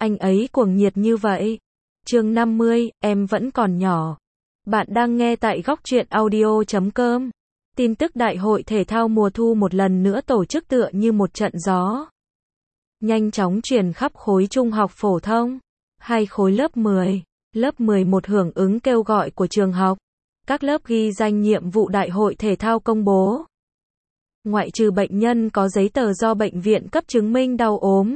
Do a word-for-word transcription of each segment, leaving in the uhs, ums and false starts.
Anh ấy cuồng nhiệt như vậy. Chương năm mươi, em vẫn còn nhỏ. Bạn đang nghe tại góc truyện audio chấm com. Tin tức Đại hội thể thao mùa thu một lần nữa tổ chức tựa như một trận gió. Nhanh chóng truyền khắp khối trung học phổ thông. Hai khối lớp mười, lớp mười một hưởng ứng kêu gọi của trường học. Các lớp ghi danh nhiệm vụ Đại hội thể thao công bố. Ngoại trừ bệnh nhân có giấy tờ do bệnh viện cấp chứng minh đau ốm,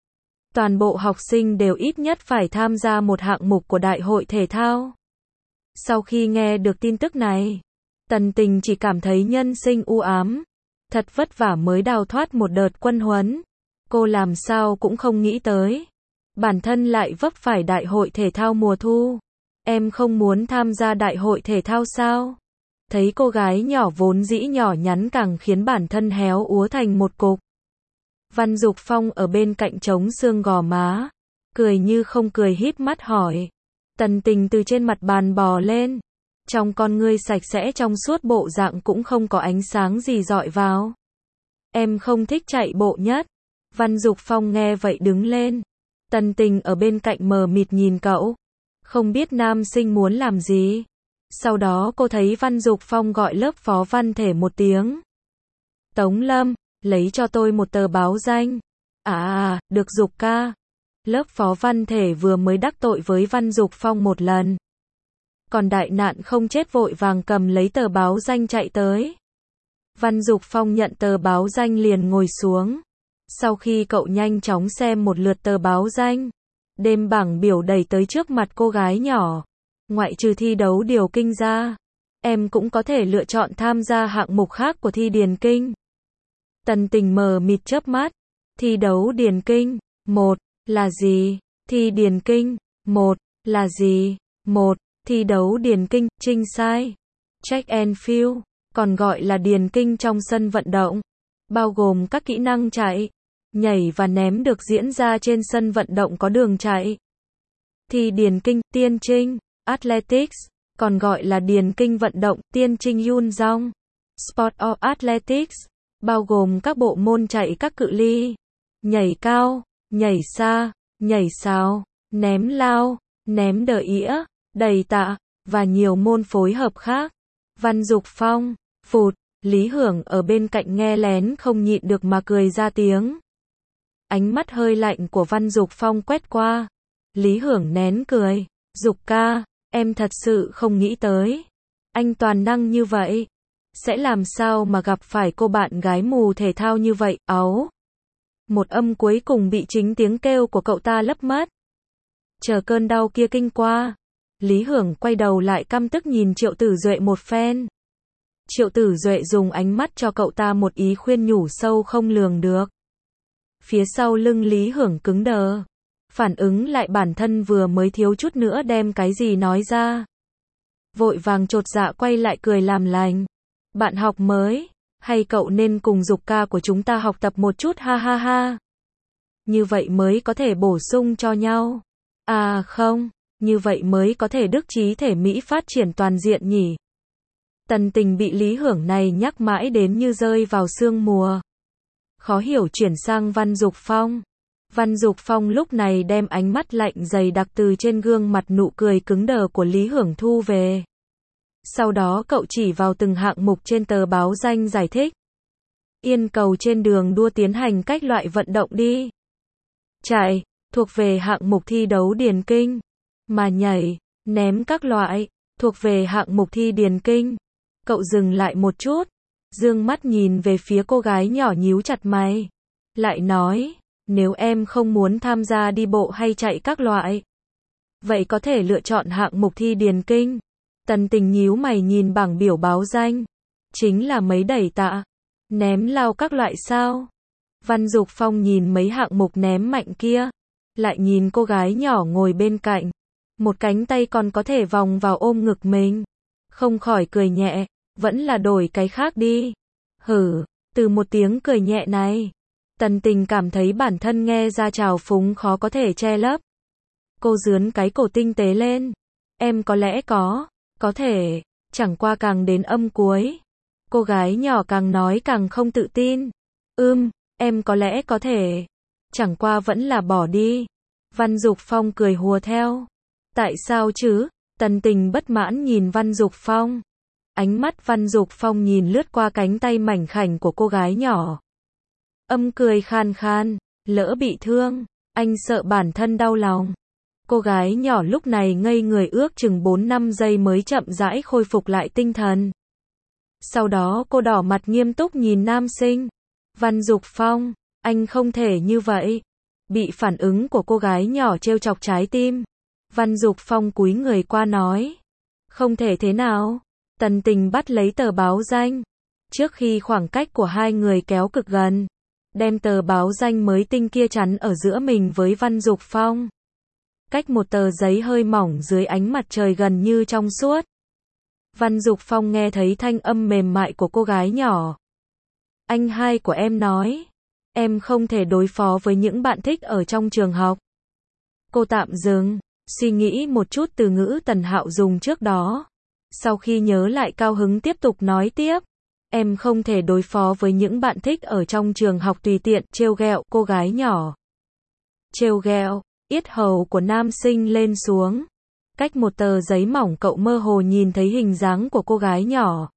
toàn bộ học sinh đều ít nhất phải tham gia một hạng mục của Đại hội thể thao. Sau khi nghe được tin tức này, Tần Tình chỉ cảm thấy nhân sinh u ám. Thật vất vả mới đào thoát một đợt quân huấn. Cô làm sao cũng không nghĩ tới. Bản thân lại vấp phải Đại hội thể thao mùa thu. Em không muốn tham gia Đại hội thể thao sao? Thấy cô gái nhỏ vốn dĩ nhỏ nhắn càng khiến bản thân héo úa thành một cục. Văn Dục Phong ở bên cạnh trống xương gò má, cười như không cười híp mắt hỏi. Tần Tình từ trên mặt bàn bò lên, trong con ngươi sạch sẽ trong suốt bộ dạng cũng không có ánh sáng gì dọi vào. Em không thích chạy bộ nhất. Văn Dục Phong nghe vậy đứng lên. Tần Tình ở bên cạnh mờ mịt nhìn cậu, không biết nam sinh muốn làm gì. Sau đó cô thấy Văn Dục Phong gọi lớp phó văn thể một tiếng. Tống Lâm, lấy cho tôi một tờ báo danh. À à, được Dục ca. Lớp phó văn thể vừa mới đắc tội với Văn Dục Phong một lần. Còn đại nạn không chết vội vàng cầm lấy tờ báo danh chạy tới. Văn Dục Phong nhận tờ báo danh liền ngồi xuống. Sau khi cậu nhanh chóng xem một lượt tờ báo danh, đem bảng biểu đẩy tới trước mặt cô gái nhỏ. Ngoại trừ thi đấu điều kinh ra, em cũng có thể lựa chọn tham gia hạng mục khác của thi điền kinh. Tần Tình mờ mịt chớp mắt. Thi đấu điền kinh, một, là gì? Thi điền kinh, một, là gì? Một, thi đấu điền kinh, trinh sai. Track and field, còn gọi là điền kinh trong sân vận động. Bao gồm các kỹ năng chạy, nhảy và ném được diễn ra trên sân vận động có đường chạy. Thi điền kinh, tiên trinh, athletics, còn gọi là điền kinh vận động, tiên trinh yun dong. Sport of athletics, bao gồm các bộ môn chạy các cự ly, nhảy cao, nhảy xa, nhảy sào, ném lao, ném đờ ĩa, đầy tạ, và nhiều môn phối hợp khác. Văn Dục Phong, phụt, Lý Hưởng ở bên cạnh nghe lén không nhịn được mà cười ra tiếng. Ánh mắt hơi lạnh của Văn Dục Phong quét qua. Lý Hưởng nén cười. Dục ca, em thật sự không nghĩ tới. Anh toàn năng như vậy. Sẽ làm sao mà gặp phải cô bạn gái mù thể thao như vậy, áu. Một âm cuối cùng bị chính tiếng kêu của cậu ta lấp mất. Chờ cơn đau kia kinh qua, Lý Hưởng quay đầu lại căm tức nhìn Triệu Tử Duệ một phen. Triệu Tử Duệ dùng ánh mắt cho cậu ta một ý khuyên nhủ sâu không lường được. Phía sau lưng Lý Hưởng cứng đờ. Phản ứng lại bản thân vừa mới thiếu chút nữa đem cái gì nói ra. Vội vàng chột dạ quay lại cười làm lành. Bạn học mới, hay cậu nên cùng Dục ca của chúng ta học tập một chút ha ha ha. Như vậy mới có thể bổ sung cho nhau. À không, như vậy mới có thể đức trí thể mỹ phát triển toàn diện nhỉ. Tần Tình bị Lý Hưởng này nhắc mãi đến như rơi vào sương mùa. Khó hiểu chuyển sang Văn Dục Phong. Văn Dục Phong lúc này đem ánh mắt lạnh dày đặc từ trên gương mặt nụ cười cứng đờ của Lý Hưởng thu về. Sau đó cậu chỉ vào từng hạng mục trên tờ báo danh giải thích. Yên cầu trên đường đua tiến hành các loại vận động đi. Chạy, thuộc về hạng mục thi đấu điền kinh. Mà nhảy, ném các loại, thuộc về hạng mục thi điền kinh. Cậu dừng lại một chút, dương mắt nhìn về phía cô gái nhỏ nhíu chặt mày. Lại nói, nếu em không muốn tham gia đi bộ hay chạy các loại, vậy có thể lựa chọn hạng mục thi điền kinh. Tần Tình nhíu mày nhìn bảng biểu báo danh. Chính là mấy đẩy tạ, ném lao các loại sao? Văn Dục Phong nhìn mấy hạng mục ném mạnh kia, lại nhìn cô gái nhỏ ngồi bên cạnh, một cánh tay còn có thể vòng vào ôm ngực mình, không khỏi cười nhẹ. Vẫn là đổi cái khác đi. Hử, từ một tiếng cười nhẹ này, Tần Tình cảm thấy bản thân nghe ra trào phúng khó có thể che lấp. Cô dướn cái cổ tinh tế lên. Em có lẽ có, có thể, chẳng qua càng đến âm cuối. Cô gái nhỏ càng nói càng không tự tin. Ưm, em có lẽ có thể, chẳng qua vẫn là bỏ đi. Văn Dục Phong cười hùa theo. Tại sao chứ? Tần Tình bất mãn nhìn Văn Dục Phong. Ánh mắt Văn Dục Phong nhìn lướt qua cánh tay mảnh khảnh của cô gái nhỏ. Âm cười khan khan, lỡ bị thương, anh sợ bản thân đau lòng. Cô gái nhỏ lúc này ngây người ước chừng bốn năm giây mới chậm rãi khôi phục lại tinh thần. Sau đó cô đỏ mặt nghiêm túc nhìn nam sinh. Văn Dục Phong, anh không thể như vậy. Bị phản ứng của cô gái nhỏ trêu chọc trái tim. Văn Dục Phong cúi người qua nói. Không thể thế nào. Tần Tình bắt lấy tờ báo danh. Trước khi khoảng cách của hai người kéo cực gần, đem tờ báo danh mới tinh kia chắn ở giữa mình với Văn Dục Phong. Cách một tờ giấy hơi mỏng dưới ánh mặt trời gần như trong suốt. Văn Dục Phong nghe thấy thanh âm mềm mại của cô gái nhỏ. Anh hai của em nói, em không thể đối phó với những bạn thích ở trong trường học. Cô tạm dừng, suy nghĩ một chút từ ngữ Tần Hạo dùng trước đó. Sau khi nhớ lại cao hứng tiếp tục nói tiếp. Em không thể đối phó với những bạn thích ở trong trường học tùy tiện, trêu ghẹo cô gái nhỏ. Trêu ghẹo, yết hầu của nam sinh lên xuống. Cách một tờ giấy mỏng cậu mơ hồ nhìn thấy hình dáng của cô gái nhỏ.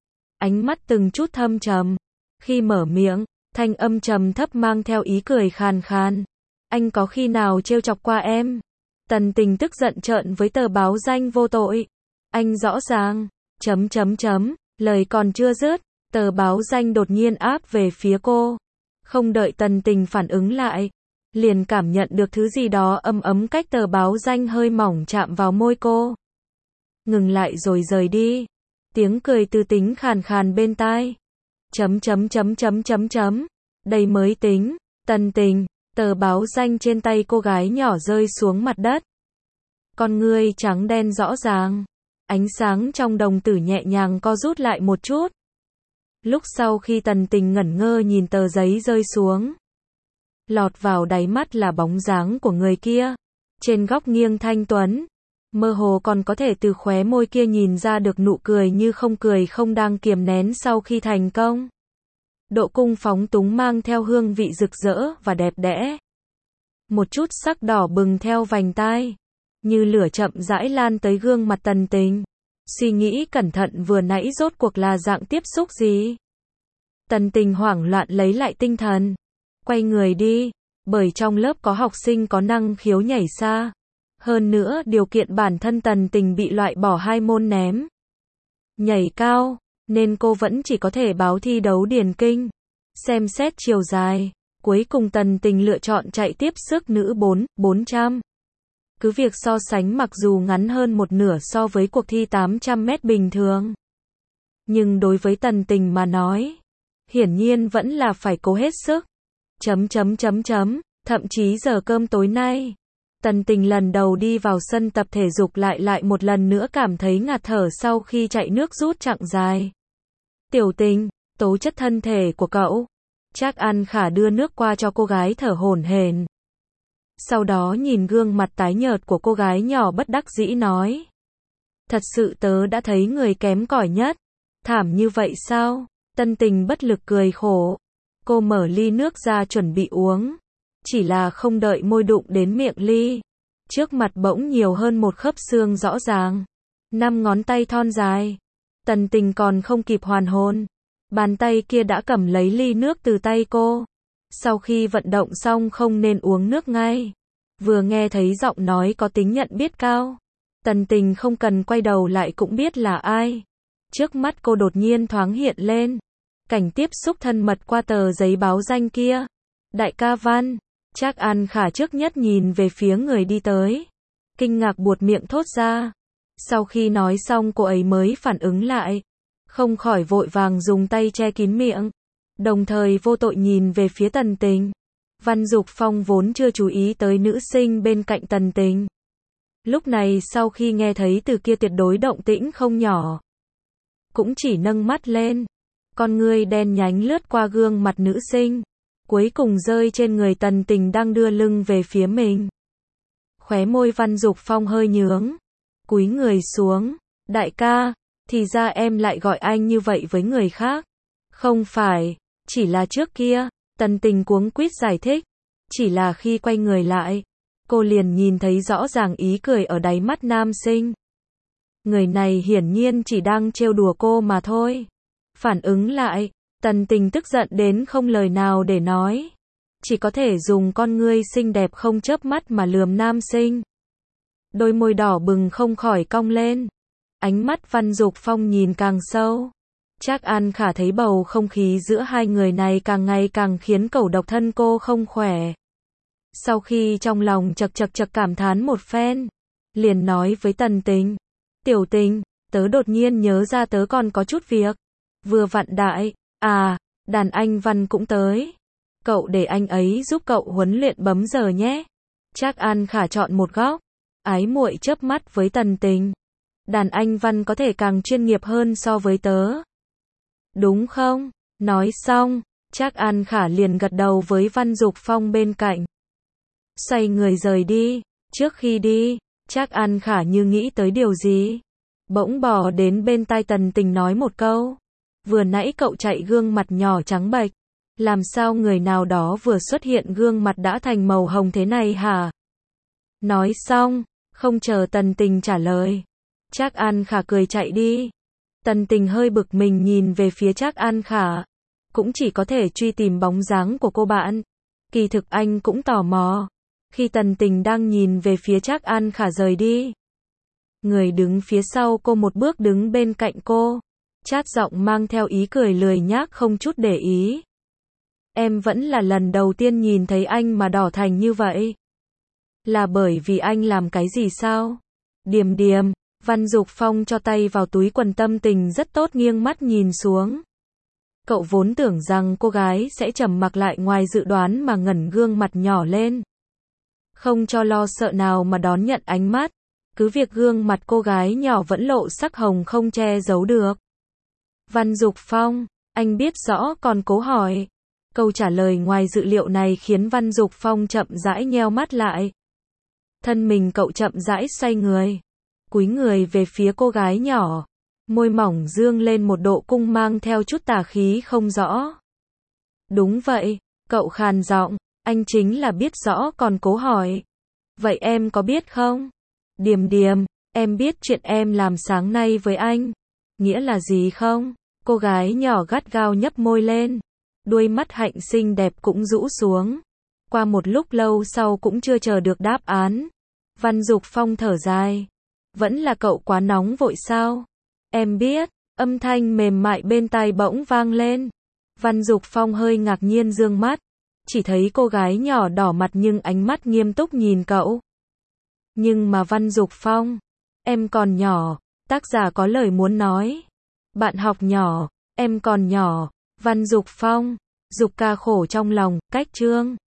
Ánh mắt từng chút thâm trầm. Khi mở miệng, thanh âm trầm thấp mang theo ý cười khàn khàn. Anh có khi nào trêu chọc qua em? Tần Tình tức giận trợn với tờ báo danh vô tội. Anh rõ ràng, chấm chấm chấm, lời còn chưa dứt, tờ báo danh đột nhiên áp về phía cô. Không đợi Tần Tình phản ứng lại, liền cảm nhận được thứ gì đó ấm ấm cách tờ báo danh hơi mỏng chạm vào môi cô. Ngừng lại rồi rời đi. Tiếng cười tư tính khàn khàn bên tai. Chấm chấm chấm chấm chấm chấm. Đây mới tính. Tần Tình, tờ báo danh trên tay cô gái nhỏ rơi xuống mặt đất. Con ngươi trắng đen rõ ràng. Ánh sáng trong đồng tử nhẹ nhàng co rút lại một chút. Lúc sau khi Tần Tình ngẩn ngơ nhìn tờ giấy rơi xuống, lọt vào đáy mắt là bóng dáng của người kia. Trên góc nghiêng thanh tuấn, mơ hồ còn có thể từ khóe môi kia nhìn ra được nụ cười như không cười không đang kiềm nén sau khi thành công. Độ cung phóng túng mang theo hương vị rực rỡ và đẹp đẽ. Một chút sắc đỏ bừng theo vành tai, như lửa chậm rãi lan tới gương mặt Tần Tình. Suy nghĩ cẩn thận vừa nãy rốt cuộc là dạng tiếp xúc gì? Tần Tình hoảng loạn lấy lại tinh thần. Quay người đi, bởi trong lớp có học sinh có năng khiếu nhảy xa. Hơn nữa điều kiện bản thân Tần Tình bị loại bỏ hai môn ném nhảy cao, nên cô vẫn chỉ có thể báo thi đấu điền kinh. Xem xét chiều dài, cuối cùng Tần Tình lựa chọn chạy tiếp sức nữ bốn, bốn trăm. Cứ việc so sánh mặc dù ngắn hơn một nửa so với cuộc thi tám trăm mét bình thường, nhưng đối với Tần Tình mà nói, hiển nhiên vẫn là phải cố hết sức. Chấm chấm chấm chấm, thậm chí giờ cơm tối nay, Tần Tình lần đầu đi vào sân tập thể dục lại lại một lần nữa cảm thấy ngạt thở sau khi chạy nước rút chặng dài. Tiểu Tình, tố chất thân thể của cậu. Trác An Khả đưa nước qua cho cô gái thở hổn hển. Sau đó nhìn gương mặt tái nhợt của cô gái nhỏ bất đắc dĩ nói. Thật sự tớ đã thấy người kém cỏi nhất. Thảm như vậy sao? Tần Tình bất lực cười khổ. Cô mở ly nước ra chuẩn bị uống. Chỉ là không đợi môi đụng đến miệng ly. Trước mặt bỗng nhiều hơn một khớp xương rõ ràng. Năm ngón tay thon dài. Tần Tình còn không kịp hoàn hồn. Bàn tay kia đã cầm lấy ly nước từ tay cô. Sau khi vận động xong không nên uống nước ngay. Vừa nghe thấy giọng nói có tính nhận biết cao. Tần Tình không cần quay đầu lại cũng biết là ai. Trước mắt cô đột nhiên thoáng hiện lên. Cảnh tiếp xúc thân mật qua tờ giấy báo danh kia. Đại ca Văn. Trác An Khả trước nhất nhìn về phía người đi tới. Kinh ngạc buột miệng thốt ra. Sau khi nói xong cô ấy mới phản ứng lại. Không khỏi vội vàng dùng tay che kín miệng. Đồng thời vô tội nhìn về phía Tần Tình. Văn Dục Phong vốn chưa chú ý tới nữ sinh bên cạnh Tần Tình. Lúc này sau khi nghe thấy từ kia tuyệt đối động tĩnh không nhỏ, cũng chỉ nâng mắt lên. Con ngươi đen nhánh lướt qua gương mặt nữ sinh, cuối cùng rơi trên người Tần Tình đang đưa lưng về phía mình. Khóe môi Văn Dục Phong hơi nhướng, cúi người xuống. Đại ca, thì ra em lại gọi anh như vậy với người khác. Không phải, chỉ là trước kia. Tần Tình cuống quýt giải thích. Chỉ là khi quay người lại, cô liền nhìn thấy rõ ràng ý cười ở đáy mắt nam sinh. Người này hiển nhiên chỉ đang trêu đùa cô mà thôi. Phản ứng lại, Tần Tình tức giận đến không lời nào để nói. Chỉ có thể dùng con ngươi xinh đẹp không chớp mắt mà lườm nam sinh. Đôi môi đỏ bừng không khỏi cong lên. Ánh mắt Văn Dục Phong nhìn càng sâu. Trác An Khả thấy bầu không khí giữa hai người này càng ngày càng khiến cẩu độc thân cô không khỏe. Sau khi trong lòng chật chật chật cảm thán một phen, liền nói với Tần Tình. Tiểu Tình, tớ đột nhiên nhớ ra tớ còn có chút việc. Vừa vặn đại, à, đàn anh Văn cũng tới. Cậu để anh ấy giúp cậu huấn luyện bấm giờ nhé. Trác An Khả chọn một góc. Ái muội chớp mắt với Tần Tình. Đàn anh Văn có thể càng chuyên nghiệp hơn so với tớ. Đúng không? Nói xong, Trác An Khả liền gật đầu với Văn Dục Phong bên cạnh. Xoay người rời đi. Trước khi đi, Trác An Khả như nghĩ tới điều gì. Bỗng bò đến bên tai Tần Tình nói một câu. Vừa nãy cậu chạy gương mặt nhỏ trắng bệch. Làm sao người nào đó vừa xuất hiện gương mặt đã thành màu hồng thế này hả? Nói xong, không chờ Tần Tình trả lời. Trác An Khả cười chạy đi. Tần Tình hơi bực mình nhìn về phía Trác An Khả. Cũng chỉ có thể truy tìm bóng dáng của cô bạn. Kỳ thực anh cũng tò mò. Khi Tần Tình đang nhìn về phía Trác An Khả rời đi. Người đứng phía sau cô một bước đứng bên cạnh cô. Chát giọng mang theo ý cười lười nhác không chút để ý. Em vẫn là lần đầu tiên nhìn thấy anh mà đỏ thành như vậy. Là bởi vì anh làm cái gì sao? Điềm điềm, Văn Dục Phong cho tay vào túi quần tâm tình rất tốt nghiêng mắt nhìn xuống. Cậu vốn tưởng rằng cô gái sẽ trầm mặc lại ngoài dự đoán mà ngẩn gương mặt nhỏ lên. Không cho lo sợ nào mà đón nhận ánh mắt. Cứ việc gương mặt cô gái nhỏ vẫn lộ sắc hồng không che giấu được. Văn Dục Phong, anh biết rõ còn cố hỏi. Câu trả lời ngoài dự liệu này khiến Văn Dục Phong chậm rãi nheo mắt lại. Thân mình cậu chậm rãi xoay người. Cúi người về phía cô gái nhỏ. Môi mỏng dương lên một độ cung mang theo chút tà khí không rõ. Đúng vậy, cậu khàn giọng, anh chính là biết rõ còn cố hỏi. Vậy em có biết không? Điềm điềm, em biết chuyện em làm sáng nay với anh. Nghĩa là gì không? Cô gái nhỏ gắt gao nhấp môi lên. Đuôi mắt hạnh xinh đẹp cũng rũ xuống. Qua một lúc lâu sau cũng chưa chờ được đáp án. Văn Dục Phong thở dài. Vẫn là cậu quá nóng vội sao? Em biết, âm thanh mềm mại bên tai bỗng vang lên. Văn Dục Phong hơi ngạc nhiên dương mắt. Chỉ thấy cô gái nhỏ đỏ mặt nhưng ánh mắt nghiêm túc nhìn cậu. Nhưng mà Văn Dục Phong, em còn nhỏ, tác giả có lời muốn nói. Bạn học nhỏ, em còn nhỏ, Văn Dục Phong, Dục ca khổ trong lòng, cách chương.